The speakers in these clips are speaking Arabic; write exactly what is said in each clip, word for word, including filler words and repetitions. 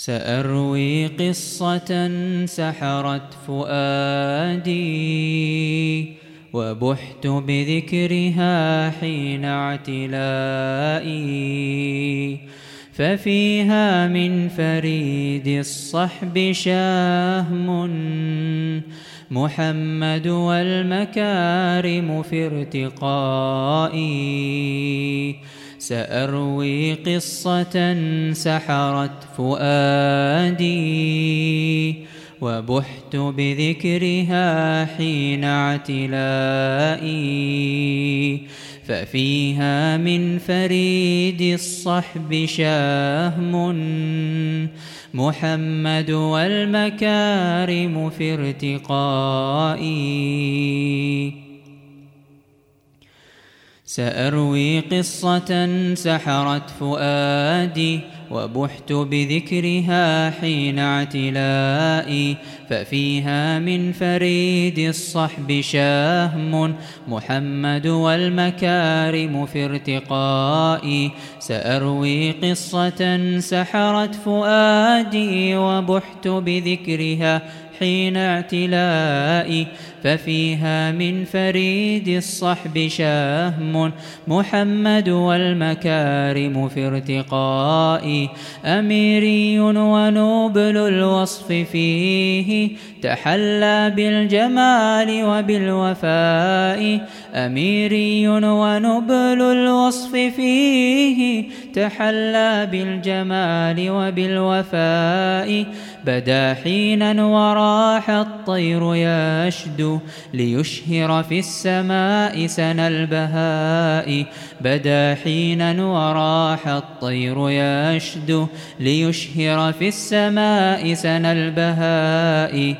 سأروي قصة سحرت فؤادي وبحت بذكرها حين اعتلائي، ففيها من فريد الصحب شاهم محمد والمكارم في ارتقائي. سأروي قصة سحرت فؤادي وبحت بذكرها حين اعتلائي، ففيها من فريد الصحب شاهم محمد والمكارم في ارتقائي. سأروي قصة سحرت فؤادي وبحت بذكرها حين اعتلائي، ففيها من فريد الصحب شاهم محمد والمكارم في ارتقائي. سأروي قصة سحرت فؤادي وبحت بذكرها حين اعتلائي، ففيها من فريد الصحب شاهم محمد والمكارم في ارتقائي. أميري ونوبل الوصف فيه تحلى بالجمال وبالوفاء، أميري ونبل الوصف فيه تحلى بالجمال وبالوفاء. بدا حينا وراح الطير يشدو ليشهر في السماء سنا البهاء، بدا حينا وراح الطير يشدو ليشهر في السماء سنا البهاء.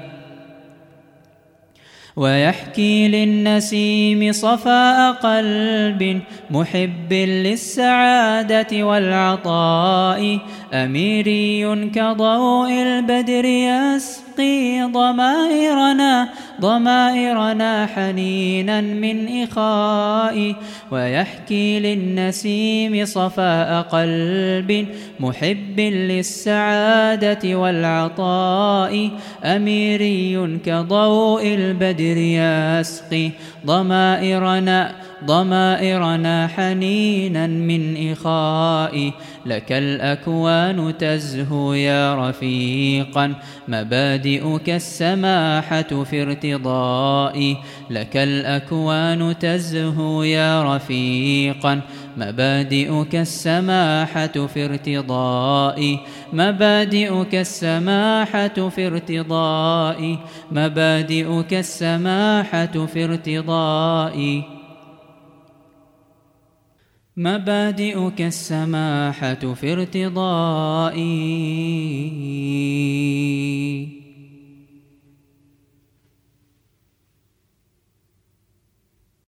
ويحكي للنسيم صفاء قلب محب للسعادة والعطاء، أميري كضوء البدر يسقي ضمائرنا ضمائرنا حنينا من إخاء. ويحكي للنسيم صفاء قلب محب للسعادة والعطاء، أميري كضوء البدر يسقي ضمائرنا ضمائرنا حنينا من إخاء. لك الأكوان تزهو يا رفيقا مبادئك السماحة في ارتضائي، لك الأكوان تزهو يا رفيقا مبادئك السماحة في ارتضائي، مبادئك السماحة في ارتضائي، مبادئك السماحة في ارتضائي، مبادئك السماحة في ارتضائي.